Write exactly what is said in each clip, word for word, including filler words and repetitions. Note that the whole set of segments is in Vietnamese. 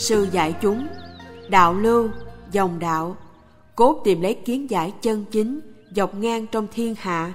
Sư dạy chúng đạo lưu, dòng đạo, cốt tìm lấy kiến giải chân chính dọc ngang trong thiên hạ.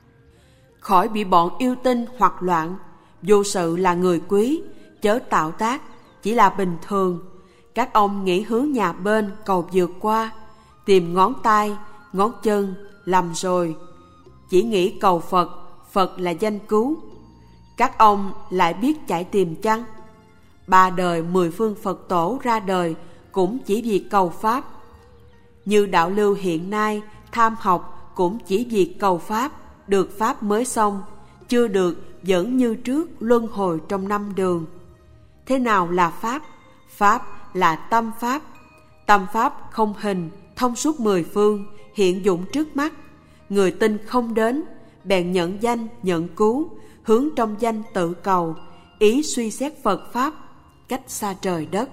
Khỏi bị bọn yêu tinh hoặc loạn, vô sự là người quý, chớ tạo tác, chỉ là bình thường. Các ông nghĩ hướng nhà bên cầu vượt qua, tìm ngón tay, ngón chân, lầm rồi. Chỉ nghĩ cầu Phật, Phật là danh cứu. Các ông lại biết chạy tìm chăng? Ba đời mười phương Phật tổ ra đời cũng chỉ vì cầu Pháp. Như đạo lưu hiện nay tham học cũng chỉ vì cầu Pháp, được Pháp mới xong, chưa được vẫn như trước luân hồi trong năm đường. Thế nào là Pháp? Pháp là tâm Pháp. Tâm Pháp không hình, thông suốt mười phương, hiện dụng trước mắt. Người tin không đến, bèn nhận danh nhận cứu, hướng trong danh tự cầu, ý suy xét Phật Pháp, cách xa trời đất.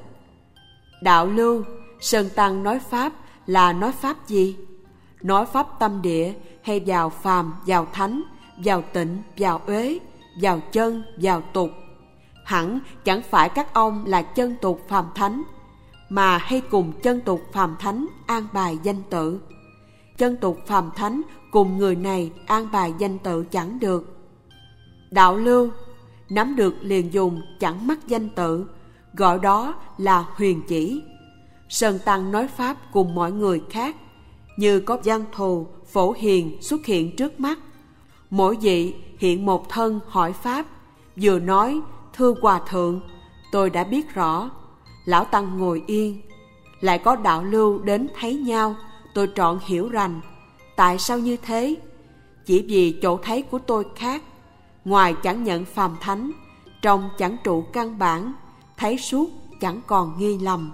Đạo lưu, Sơn Tăng nói Pháp là nói Pháp gì? Nói Pháp tâm địa hay vào phàm, vào thánh, vào tịnh, vào uế, vào chân, vào tục? Hẳn chẳng phải các ông là chân tục phàm thánh, mà hay cùng chân tục phàm thánh an bài danh tự. Chân tục phàm thánh cùng người này an bài danh tự chẳng được. Đạo lưu, nắm được liền dùng chẳng mắc danh tự, gọi đó là huyền chỉ. Sơn Tăng nói Pháp cùng mọi người khác, như có văn thù, phổ hiền xuất hiện trước mắt. Mỗi vị hiện một thân hỏi Pháp, vừa nói, thưa Hòa Thượng, tôi đã biết rõ. Lão Tăng ngồi yên, lại có đạo lưu đến thấy nhau, tôi trọn hiểu rành. Tại sao như thế? Chỉ vì chỗ thấy của tôi khác, ngoài chẳng nhận phàm thánh, trong chẳng trụ căn bản, thấy suốt chẳng còn nghi lầm.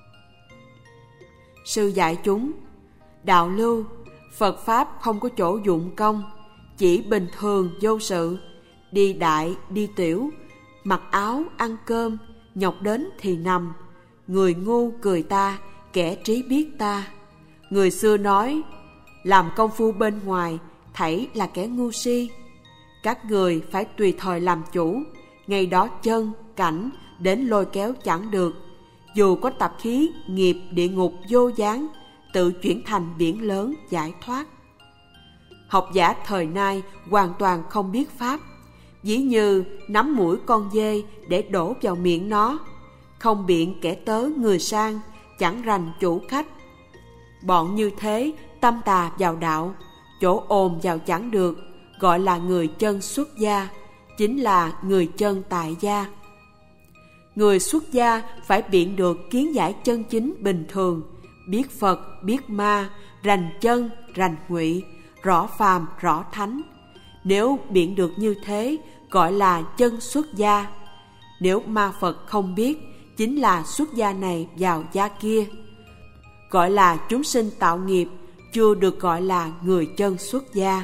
Sư dạy chúng đạo lưu, Phật Pháp không có chỗ dụng công, chỉ bình thường vô sự, đi đại đi tiểu, mặc áo ăn cơm, nhọc đến thì nằm. Người ngu cười ta, kẻ trí biết ta. Người xưa nói, làm công phu bên ngoài, thảy là kẻ ngu si. Các người phải tùy thời làm chủ, ngày đó chân, cảnh, đến lôi kéo chẳng được. Dù có tập khí, nghiệp, địa ngục vô gián, tự chuyển thành biển lớn giải thoát. Học giả thời nay hoàn toàn không biết Pháp, ví như nắm mũi con dê để đổ vào miệng nó, không biện kẻ tớ người sang, chẳng rành chủ khách. Bọn như thế tâm tà vào đạo, chỗ ồn vào chẳng được, gọi là người chân xuất gia, chính là người chân tại gia. Người xuất gia phải biện được kiến giải chân chính bình thường, biết Phật, biết ma, rành chân, rành ngụy, rõ phàm, rõ thánh. Nếu biện được như thế, gọi là chân xuất gia. Nếu ma Phật không biết, chính là xuất gia này vào gia kia, gọi là chúng sinh tạo nghiệp, chưa được gọi là người chân xuất gia.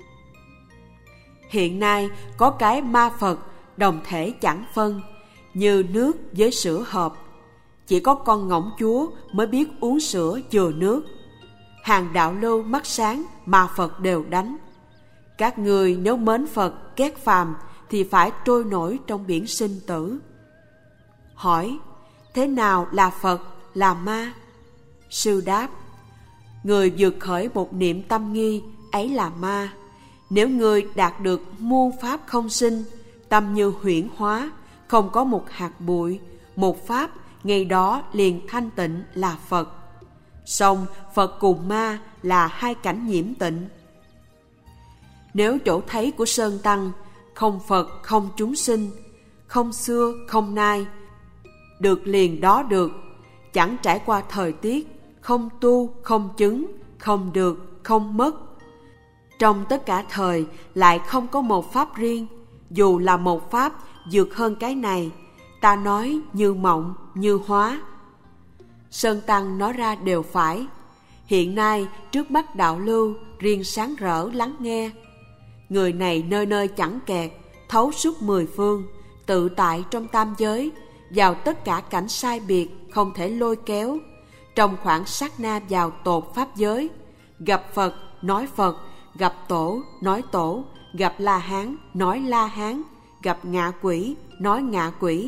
Hiện nay có cái ma Phật đồng thể chẳng phân, như nước với sữa hợp. Chỉ có con ngỗng chúa mới biết uống sữa chừa nước. Hàng đạo lưu mắt sáng mà Phật đều đánh. Các người nếu mến Phật ghét phàm thì phải trôi nổi trong biển sinh tử. Hỏi, thế nào là Phật, là ma? Sư đáp, người vượt khởi một niệm tâm nghi, ấy là ma. Nếu người đạt được muôn pháp không sinh, tâm như huyễn hóa, không có một hạt bụi, một pháp, ngày đó liền thanh tịnh là Phật. Song Phật cùng ma là hai cảnh nhiễm tịnh. Nếu chỗ thấy của Sơn Tăng không Phật không chúng sinh, không xưa không nay, được liền đó được, chẳng trải qua thời tiết, không tu không chứng, không được không mất. Trong tất cả thời lại không có một pháp riêng, dù là một pháp vượt hơn cái này, ta nói như mộng, như hóa. Sơn Tăng nói ra đều phải. Hiện nay trước mắt đạo lưu riêng sáng rỡ lắng nghe. Người này nơi nơi chẳng kẹt, thấu suốt mười phương, tự tại trong tam giới, vào tất cả cảnh sai biệt không thể lôi kéo. Trong khoảng sát na vào tột pháp giới, gặp Phật nói Phật, gặp Tổ nói Tổ, gặp La Hán nói La Hán, gặp ngạ quỷ nói ngạ quỷ,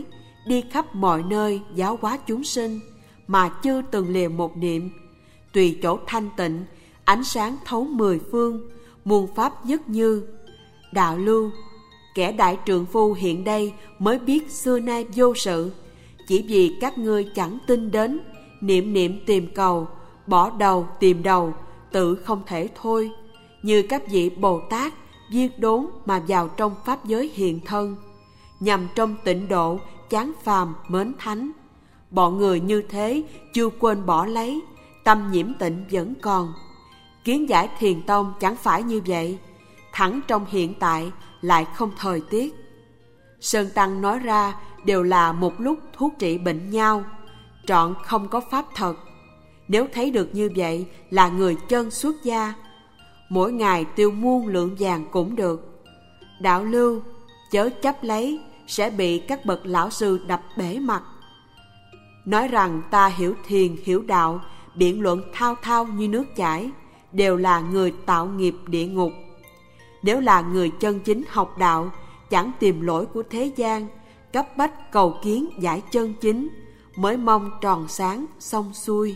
đi khắp mọi nơi giáo hóa chúng sinh, mà chưa từng lìa một niệm. Tùy chỗ thanh tịnh, ánh sáng thấu mười phương, muôn pháp nhất như. Đạo Lưu, kẻ đại trượng phu hiện đây mới biết xưa nay vô sự, chỉ vì các ngươi chẳng tin đến, niệm niệm tìm cầu, bỏ đầu tìm đầu, tự không thể thôi. Như các vị Bồ Tát viết đốn mà vào trong pháp giới hiện thân, nhằm trong tịnh độ chán phàm mến thánh. Bọn người như thế chưa quên bỏ lấy, tâm nhiễm tịnh vẫn còn. Kiến giải Thiền Tông chẳng phải như vậy, thẳng trong hiện tại lại không thời tiết. Sơn Tăng nói ra đều là một lúc thuốc trị bệnh nhau, trọn không có pháp thật. Nếu thấy được như vậy là người chân xuất gia, mỗi ngày tiêu muôn lượng vàng cũng được. Đạo Lưu, chớ chấp lấy, sẽ bị các bậc lão sư đập bể mặt. Nói rằng ta hiểu thiền hiểu đạo, biện luận thao thao như nước chảy, đều là người tạo nghiệp địa ngục. Nếu là người chân chính học đạo, chẳng tìm lỗi của thế gian, cấp bách cầu kiến giải chân chính, mới mong tròn sáng xong xuôi.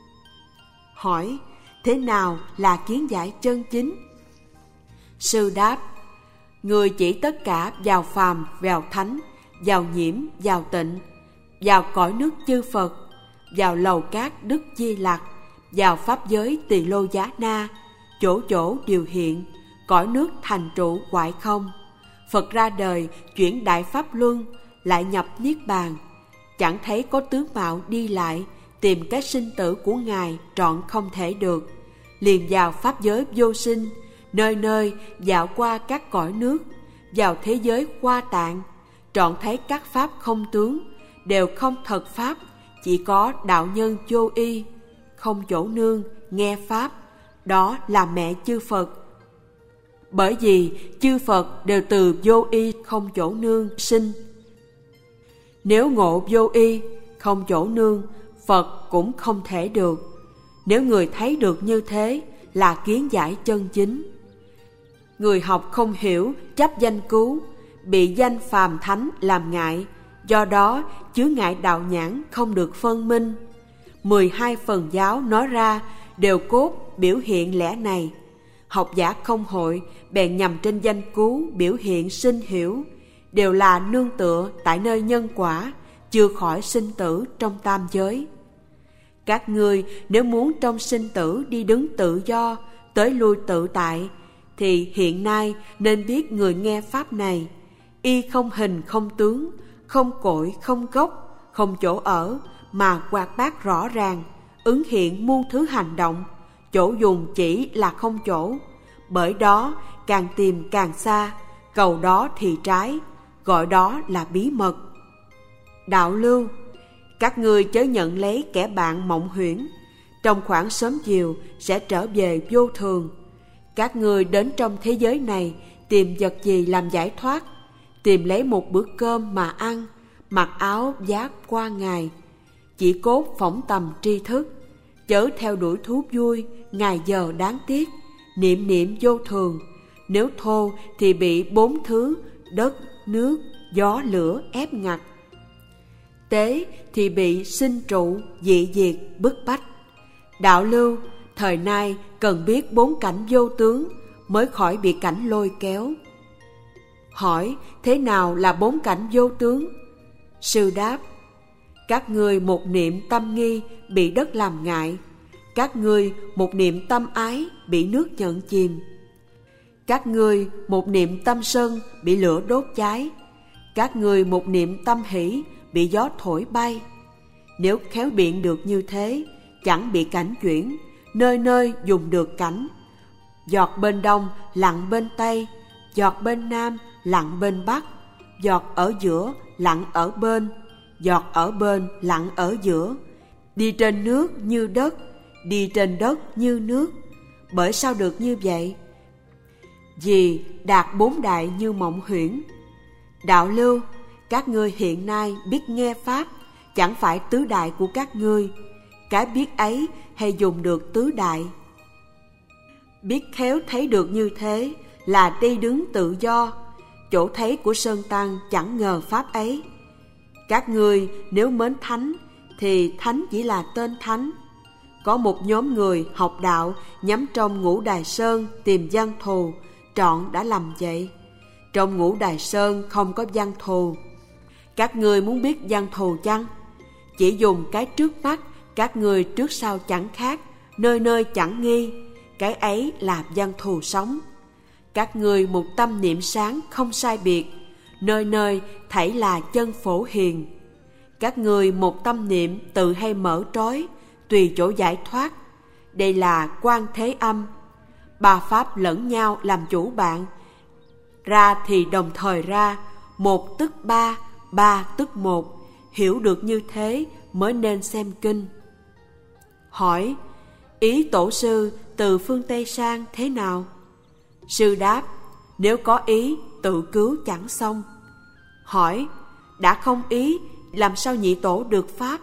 Hỏi, thế nào là kiến giải chân chính? Sư đáp, người chỉ tất cả vào phàm, vào thánh, vào nhiễm, vào tịnh, vào cõi nước chư Phật, vào lầu cát Đức Di Lặc, vào pháp giới Tỳ Lô Giá Na, chỗ chỗ điều hiện, cõi nước thành trụ hoại không. Phật ra đời chuyển đại pháp luân, lại nhập niết bàn, chẳng thấy có tướng mạo đi lại, tìm cái sinh tử của Ngài trọn không thể được. Liền vào pháp giới vô sinh, nơi nơi dạo qua các cõi nước, vào thế giới Hoa Tạng, trọn thấy các pháp không tướng, đều không thật pháp, chỉ có đạo nhân vô y, không chỗ nương, nghe pháp, đó là mẹ chư Phật. Bởi vì chư Phật đều từ vô y không chỗ nương sinh. Nếu ngộ vô y, không chỗ nương, Phật cũng không thể được. Nếu người thấy được như thế là kiến giải chân chính. Người học không hiểu, chấp danh cứu, bị danh phàm thánh làm ngại, do đó chướng ngại đạo nhãn không được phân minh. Mười hai phần giáo nói ra đều cốt biểu hiện lẽ này. Học giả không hội bèn nhằm trên danh cứu biểu hiện sinh hiểu, đều là nương tựa tại nơi nhân quả, chưa khỏi sinh tử trong tam giới. Các ngươi nếu muốn trong sinh tử đi đứng tự do, tới lui tự tại, thì hiện nay nên biết người nghe pháp này, y không hình không tướng, không cội không gốc, không chỗ ở, mà hoạt bát rõ ràng, ứng hiện muôn thứ hành động, chỗ dùng chỉ là không chỗ. Bởi đó càng tìm càng xa, cầu đó thì trái, gọi đó là bí mật. Đạo Lưu, các ngươi chớ nhận lấy kẻ bạn mộng huyễn, trong khoảng sớm chiều sẽ trở về vô thường. Các ngươi đến trong thế giới này tìm vật gì làm giải thoát, tìm lấy một bữa cơm mà ăn, mặc áo vác qua ngày, chỉ cốt phỏng tầm tri thức, chớ theo đuổi thú vui ngày giờ đáng tiếc. Niệm niệm vô thường, nếu thô thì bị bốn thứ đất, nước, gió, lửa ép ngặt. Tế thì bị sinh trụ, dị diệt, bức bách. Đạo Lưu, thời nay cần biết bốn cảnh vô tướng mới khỏi bị cảnh lôi kéo. Hỏi, thế nào là bốn cảnh vô tướng? Sư đáp, các ngươi một niệm tâm nghi bị đất làm ngại, các ngươi một niệm tâm ái bị nước nhận chìm, các ngươi một niệm tâm sân bị lửa đốt cháy, các ngươi một niệm tâm hỷ bị gió thổi bay. Nếu khéo biện được như thế, chẳng bị cảnh chuyển, nơi nơi dùng được cảnh. Giọt bên đông lặng bên tây, giọt bên nam lặng bên bắc, giọt ở giữa lặng ở bên, giọt ở bên lặng ở giữa. Đi trên nước như đất, đi trên đất như nước. Bởi sao được như vậy? Vì đạt bốn đại như mộng huyễn. Đạo Lưu, các ngươi hiện nay biết nghe pháp, chẳng phải tứ đại của các ngươi. Cái biết ấy hay dùng được tứ đại. Biết khéo thấy được như thế là đi đứng tự do. Chỗ thấy của Sơn Tăng chẳng ngờ pháp ấy. Các ngươi nếu mến thánh thì thánh chỉ là tên thánh. Có một nhóm người học đạo nhắm trong Ngũ Đài Sơn tìm văn thù, trọn đã làm vậy. Trong Ngũ Đài Sơn không có văn thù. Các ngươi muốn biết văn thù chăng? Chỉ dùng cái trước mắt, các ngươi trước sau chẳng khác, nơi nơi chẳng nghi. Cái ấy là văn thù sống. Các ngươi một tâm niệm sáng không sai biệt, nơi nơi thảy là chân phổ hiền. Các ngươi một tâm niệm tự hay mở trói, tùy chỗ giải thoát. Đây là Quan Thế Âm. Ba pháp lẫn nhau làm chủ bạn. Ra thì đồng thời ra, một tức ba, ba tức một. Hiểu được như thế mới nên xem kinh. Hỏi, ý tổ sư từ phương Tây sang thế nào? Sư đáp, nếu có ý tự cứu chẳng xong. Hỏi, đã không ý làm sao nhị tổ được pháp?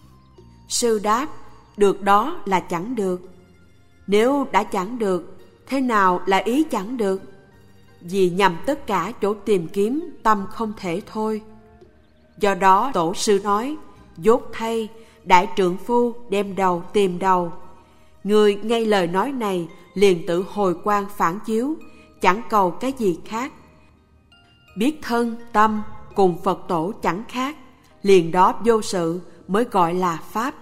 Sư đáp, được đó là chẳng được. Nếu đã chẳng được, thế nào là ý chẳng được? Vì nhằm tất cả chỗ tìm kiếm tâm không thể thôi. Do đó tổ sư nói, dốt thay, đại trượng phu đem đầu tìm đầu. Người nghe lời nói này liền tự hồi quang phản chiếu, chẳng cầu cái gì khác. Biết thân, tâm cùng Phật tổ chẳng khác, liền đó vô sự mới gọi là pháp.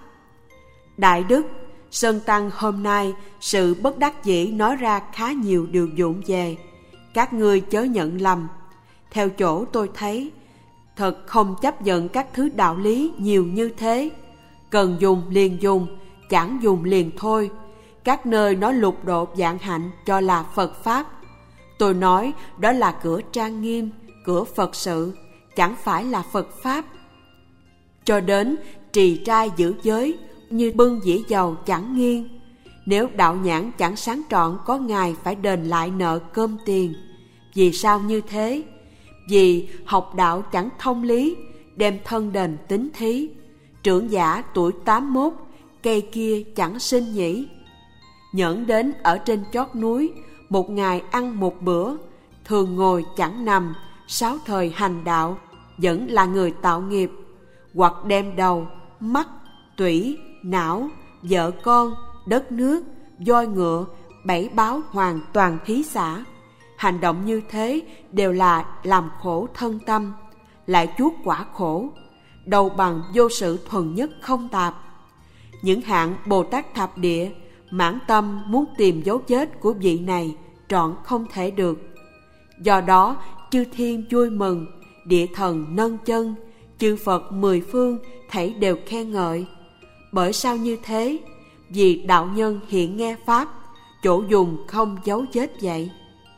Đại đức, Sơn Tăng hôm nay sự bất đắc dĩ nói ra khá nhiều điều dụng về. Các ngươi chớ nhận lầm. Theo chỗ tôi thấy, thật không chấp nhận các thứ đạo lý nhiều như thế. Cần dùng liền dùng, chẳng dùng liền thôi. Các nơi nói lục độ vạn hạnh cho là Phật Pháp. Tôi nói đó là cửa trang nghiêm, cửa Phật sự, chẳng phải là Phật Pháp. Cho đến trì trai giữ giới, như bưng dĩa dầu chẳng nghiêng. Nếu đạo nhãn chẳng sáng trọn, có ngày phải đền lại nợ cơm tiền. Vì sao như thế? Vì học đạo chẳng thông lý, đem thân đền tính thí. Trưởng giả tuổi tám mốt, cây kia chẳng sinh nhỉ. Nhẫn đến ở trên chót núi, một ngày ăn một bữa, thường ngồi chẳng nằm, sáu thời hành đạo, vẫn là người tạo nghiệp. Hoặc đem đầu, mắt, tủy, não, vợ con, đất nước, voi ngựa, bảy báo hoàn toàn thí xả. Hành động như thế đều là làm khổ thân tâm, lại chuốc quả khổ. Đầu bằng vô sự thuần nhất không tạp. Những hạng Bồ Tát Thập Địa mãn tâm muốn tìm dấu vết của vị này trọn không thể được. Do đó chư thiên vui mừng, địa thần nâng chân, chư Phật mười phương thảy đều khen ngợi. Bởi sao như thế? Vì đạo nhân hiện nghe pháp, chỗ dùng không dấu vết vậy.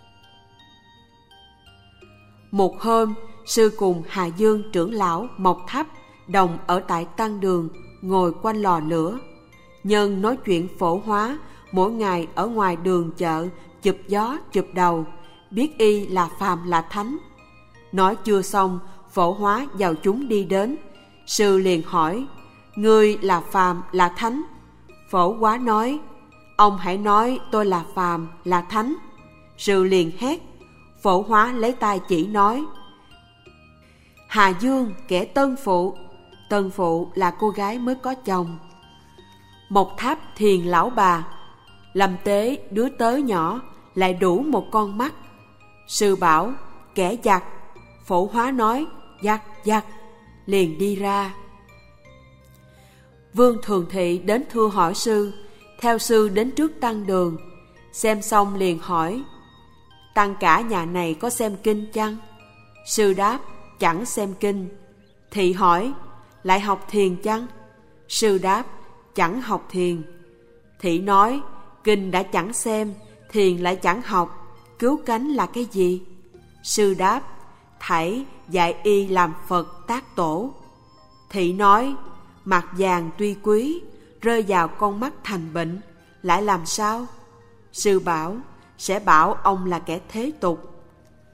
Một hôm, sư cùng Hà Dương trưởng lão Mộc Thấp đồng ở tại Tăng Đường, ngồi quanh lò lửa. Nhân nói chuyện phổ hóa, mỗi ngày ở ngoài đường chợ chụp gió chụp đầu, biết y là phàm là thánh. Nói chưa xong, phổ hóa vào chúng đi đến. Sư liền hỏi, ngươi là phàm là thánh? Phổ hóa nói, ông hãy nói tôi là phàm là thánh. Sư liền hét. Phổ hóa lấy tay chỉ nói, Hà Dương kẻ tân phụ. Tân phụ là cô gái mới có chồng. Mộc Tháp thiền lão bà, làm tế đứa tới nhỏ, lại đủ một con mắt. Sư bảo, kẻ giặc. Phổ hóa nói, giặc giặc, liền đi ra. Vương Thường Thị đến thưa hỏi sư, theo sư đến trước Tăng Đường. Xem xong liền hỏi, tăng cả nhà này có xem kinh chăng? Sư đáp, chẳng xem kinh. Thị hỏi, lại học thiền chăng? Sư đáp, chẳng học thiền. Thị nói, kinh đã chẳng xem, thiền lại chẳng học, cứu cánh là cái gì? Sư đáp, thảy dạy y làm Phật tác tổ. Thị nói, mặt vàng tuy quý, rơi vào con mắt thành bệnh, lại làm sao? Sư bảo, sẽ bảo ông là kẻ thế tục.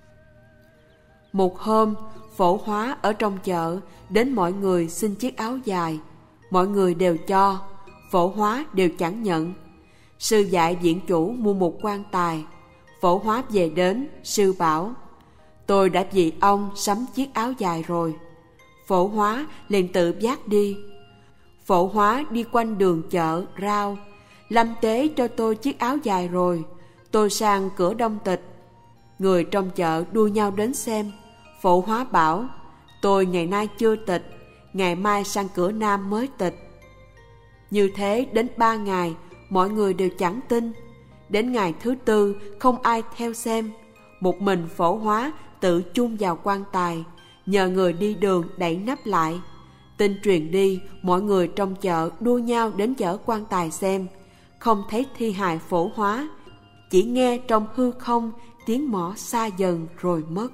Một hôm, Phổ Hóa ở trong chợ đến mọi người xin chiếc áo dài. Mọi người đều cho, Phổ Hóa đều chẳng nhận. Sư dạy viện chủ mua một quan tài. Phổ Hóa về đến, sư bảo, tôi đã vì ông sắm chiếc áo dài rồi. Phổ Hóa liền tự vác đi. Phổ Hóa đi quanh đường chợ, rao: Lâm Tế cho tôi chiếc áo dài rồi, tôi sang cửa đông tịch. Người trong chợ đua nhau đến xem. Phổ Hóa bảo: Tôi ngày nay chưa tịch, ngày mai sang cửa nam mới tịch. Như thế đến ba ngày, mọi người đều chẳng tin. Đến ngày thứ tư không ai theo xem. Một mình Phổ Hóa tự chung vào quan tài, nhờ người đi đường đậy nắp lại. Tin truyền đi, mọi người trong chợ đua nhau đến chở quan tài xem. Không thấy thi hài Phổ Hóa, chỉ nghe trong hư không tiếng mõ xa dần rồi mất.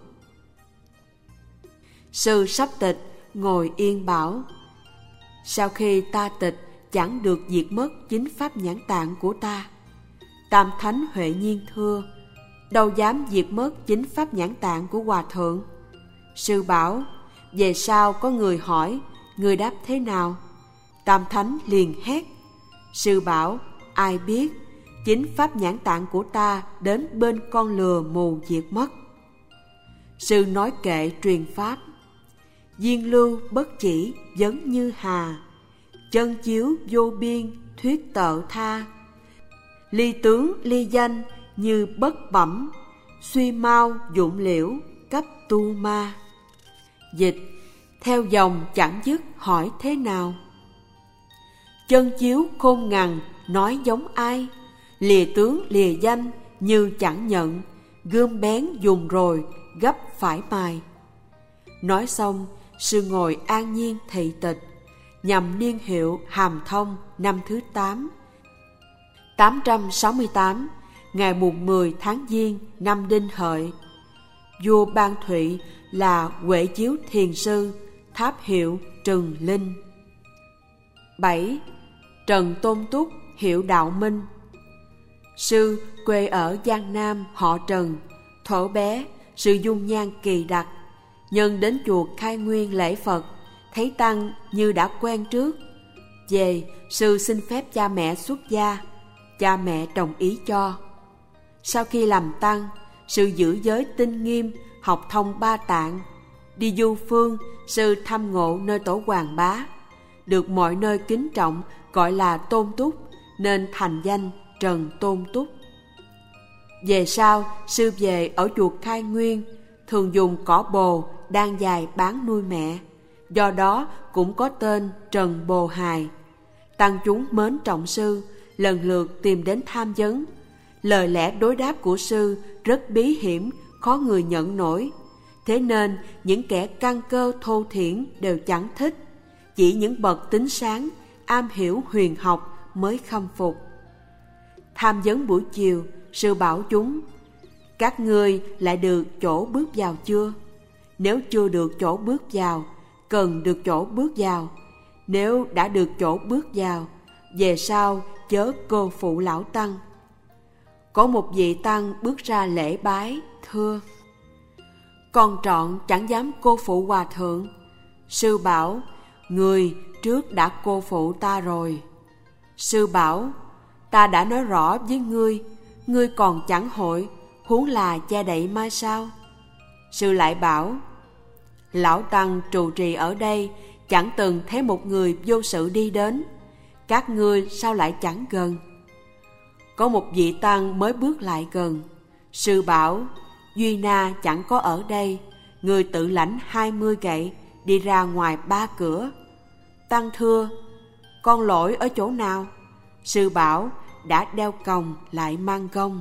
Sư sắp tịch ngồi yên bảo: Sau khi ta tịch, chẳng được diệt mất chính pháp nhãn tạng của ta. Tam Thánh Huệ Nhiên thưa: Đâu dám diệt mất chính pháp nhãn tạng của Hòa Thượng. Sư bảo: Về sau có người hỏi, người đáp thế nào? Tam Thánh liền hét. Sư bảo: Ai biết, chính pháp nhãn tạng của ta đến bên con lừa mù diệt mất. Sư nói kệ truyền pháp: Duyên lưu bất chỉ vấn như hà, chân chiếu vô biên thuyết tợ tha. Ly tướng ly danh như bất bẩm, suy mau dụng liễu cấp tu ma. Dịch: Theo dòng chẳng dứt hỏi thế nào. Chân chiếu khôn ngần nói giống ai, lìa tướng lìa danh như chẳng nhận, gươm bén dùng rồi gấp phải mài. Nói xong, sư ngồi an nhiên thị tịch, nhằm niên hiệu Hàm Thông năm thứ tám, tám trăm sáu mươi tám, ngày mùng mười tháng Giêng năm Đinh Hợi. Vua Ban Thụy là Huệ Chiếu Thiền Sư, tháp hiệu Trừng Linh. bảy. Trần Tôn Túc hiệu Đạo Minh. Sư quê ở Giang Nam, họ Trần. Thuở bé, sư dung nhan kỳ đặc. Nhân đến chùa Khai Nguyên lễ Phật, thấy tăng như đã quen trước. Về, sư xin phép cha mẹ xuất gia. Cha mẹ đồng ý cho. Sau khi làm tăng, sư giữ giới tinh nghiêm, học thông ba tạng. Đi du phương, sư thăm ngộ nơi tổ Hoàng Bá, được mọi nơi kính trọng, gọi là Tôn Túc, nên thành danh Trần Tôn Túc. Về sau, sư về ở chùa Khai Nguyên, thường dùng cỏ bồ đan dài bán nuôi mẹ, do đó cũng có tên Trần Bồ Hài. Tăng chúng mến trọng sư, lần lượt tìm đến tham vấn. Lời lẽ đối đáp của sư rất bí hiểm, khó người nhận nổi. Thế nên những kẻ căn cơ thô thiển đều chẳng thích, chỉ những bậc tính sáng, am hiểu huyền học mới khâm phục. Tham vấn buổi chiều, sư bảo chúng: Các ngươi lại được chỗ bước vào chưa? Nếu chưa được chỗ bước vào, cần được chỗ bước vào. Nếu đã được chỗ bước vào, về sau chớ cô phụ lão tăng. Có một vị tăng bước ra lễ bái, thưa: Con trọn chẳng dám cô phụ Hòa Thượng. Sư bảo: Người trước đã cô phụ ta rồi. Sư bảo: Ta đã nói rõ với ngươi, ngươi còn chẳng hội, huống là che đậy mai sao? Sư lại bảo: Lão tăng trụ trì ở đây, chẳng từng thấy một người vô sự đi đến. Các ngươi sao lại chẳng gần? Có một vị tăng mới bước lại gần. Sư bảo: Duy Na chẳng có ở đây, người tự lãnh hai mươi gậy, đi ra ngoài ba cửa. Tăng thưa: Con lỗi ở chỗ nào? Sư bảo: Đã đeo còng lại mang gông.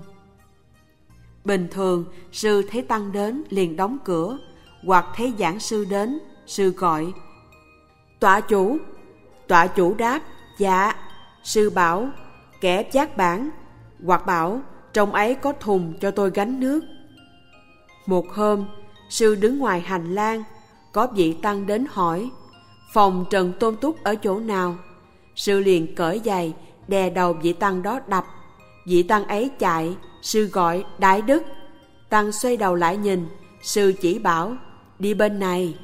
Bình thường, sư thấy tăng đến liền đóng cửa, hoặc thấy giảng sư đến, sư gọi: Tọa chủ. Tọa chủ đáp: Dạ. Sư bảo: Kẻ vác bản. Hoặc bảo: Trong ấy có thùng cho tôi gánh nước. Một hôm, sư đứng ngoài hành lang, có vị tăng đến hỏi: Phòng Trần Tôn Túc ở chỗ nào? Sư liền cởi giày, đè đầu vị tăng đó đập. Vị tăng ấy chạy, sư gọi: Đại đức. Tăng xoay đầu lại nhìn, sư chỉ bảo: Đi bên này.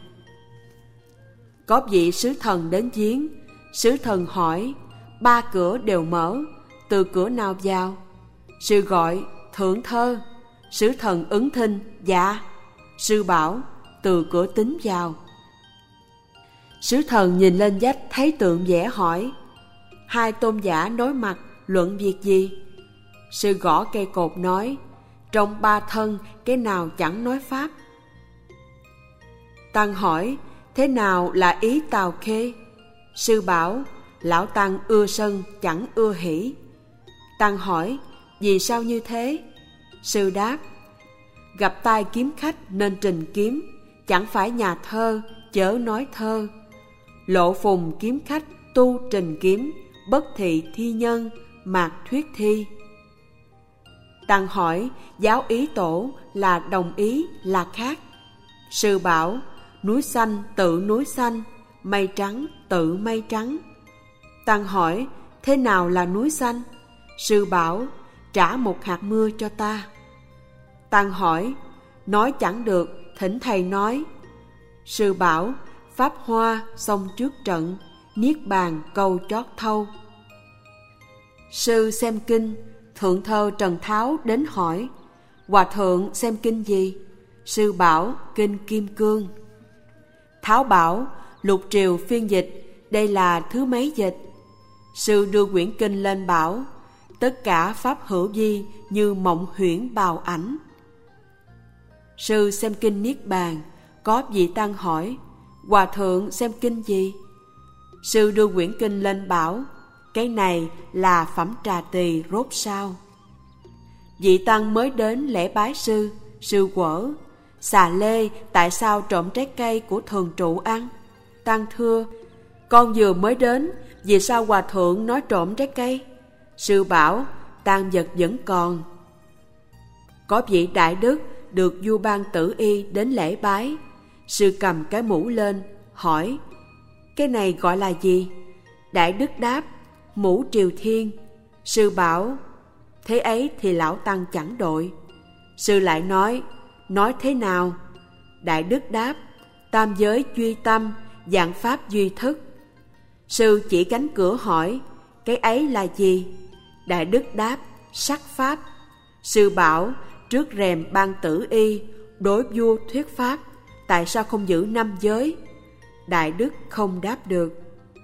Có vị sứ thần đến viếng. Sứ thần hỏi: Ba cửa đều mở, từ cửa nào vào? Sư gọi: Thượng thơ. Sứ thần ứng thinh: Dạ. Sư bảo: Từ cửa Tín vào. Sứ thần nhìn lên vách thấy tượng vẽ hỏi: hai tôn giả đối mặt luận việc gì? Sư gõ cây cột nói: trong ba thân cái nào chẳng nói pháp? Tăng hỏi: thế nào là ý Tào Khê? Sư bảo: lão tăng ưa sân chẳng ưa hỷ. Tăng hỏi: vì sao như thế? Sư đáp: gặp tai kiếm khách nên trình kiếm, chẳng phải nhà thơ chớ nói thơ. Lộ phùng kiếm khách tu trình kiếm, bất thị thi nhân mạc thuyết thi. Tăng hỏi: giáo ý tổ là đồng ý là khác? Sư bảo: núi xanh tự núi xanh, mây trắng tự mây trắng. Tăng hỏi: thế nào là núi xanh? Sư bảo: trả một hạt mưa cho ta. Tăng hỏi: nói chẳng được, thỉnh thầy nói. Sư bảo: pháp hoa xong trước trận, niết bàn câu chót thâu. Sư xem kinh, thượng thơ Trần Tháo đến hỏi: hòa thượng xem kinh gì? Sư bảo: kinh Kim Cương. Tháo bảo: lục triều phiên dịch, đây là thứ mấy dịch? Sư đưa quyển kinh lên bảo: tất cả pháp hữu vi như mộng huyễn bào ảnh. Sư xem kinh Niết Bàn, có vị tăng hỏi: hòa thượng xem kinh gì? Sư đưa quyển kinh lên bảo: cái này là phẩm trà tỳ rốt sao. Vị tăng mới đến lễ bái sư. Sư quở: xà lê tại sao trộm trái cây của thường trụ ăn? Tăng thưa: con vừa mới đến, vì sao hòa thượng nói trộm trái cây? Sư bảo: tang vật vẫn còn. Có vị đại đức được vua ban tử y đến lễ bái. Sư cầm cái mũ lên hỏi: cái này gọi là gì? Đại đức đáp: mũ triều thiên. Sư bảo: thế ấy thì lão tăng chẳng đội. Sư lại nói: nói thế nào? Đại đức đáp: tam giới duy tâm, vạn pháp duy thức. Sư chỉ cánh cửa hỏi: cái ấy là gì? Đại đức đáp: sắc pháp. Sư bảo: trước rèm ban tử y, đối vua thuyết pháp, tại sao không giữ năm giới? Đại đức không đáp được.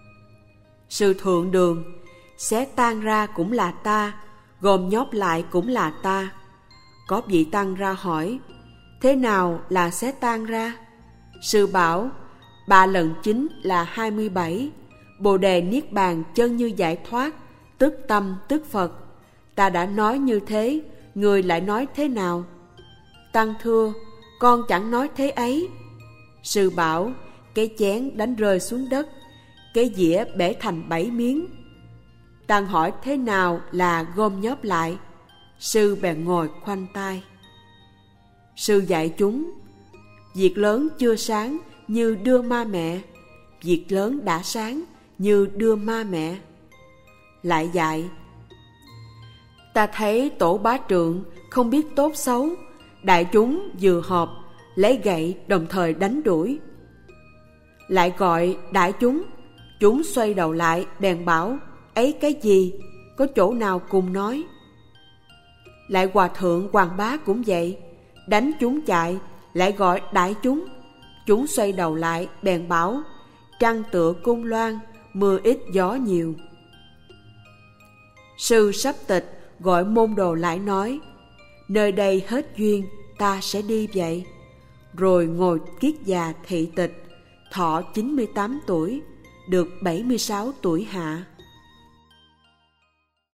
Sư thượng đường: xé tan ra cũng là ta, gồm nhóp lại cũng là ta. Có vị tăng ra hỏi: thế nào là xé tan ra? Sư bảo: ba lần chín là hai mươi bảy, bồ đề niết bàn chân như giải thoát, tức tâm tức Phật. Ta đã nói như thế, người lại nói thế nào? Tăng thưa: con chẳng nói thế ấy. Sư bảo: cái chén đánh rơi xuống đất, cái dĩa bể thành bảy miếng. Tăng hỏi: thế nào là gom nhóp lại? Sư bèn ngồi khoanh tay. Sư dạy chúng: việc lớn chưa sáng như đưa ma mẹ, việc lớn đã sáng như đưa ma mẹ. Lại dạy: ta thấy tổ bá trượng không biết tốt xấu, đại chúng vừa họp lấy gậy đồng thời đánh đuổi. Lại gọi đại chúng, chúng xoay đầu lại bèn bảo: ấy cái gì? Có chỗ nào cùng nói? Lại hòa thượng Hoàng Bá cũng vậy, đánh chúng chạy, lại gọi đại chúng, chúng xoay đầu lại bèn bảo: trăng tựa cung loan, mưa ít gió nhiều. Sư sắp tịch gọi môn đồ lại nói: nơi đây hết duyên, ta sẽ đi vậy. Rồi ngồi kiết già thị tịch, thọ chín mươi tám tuổi, được bảy mươi sáu tuổi hạ.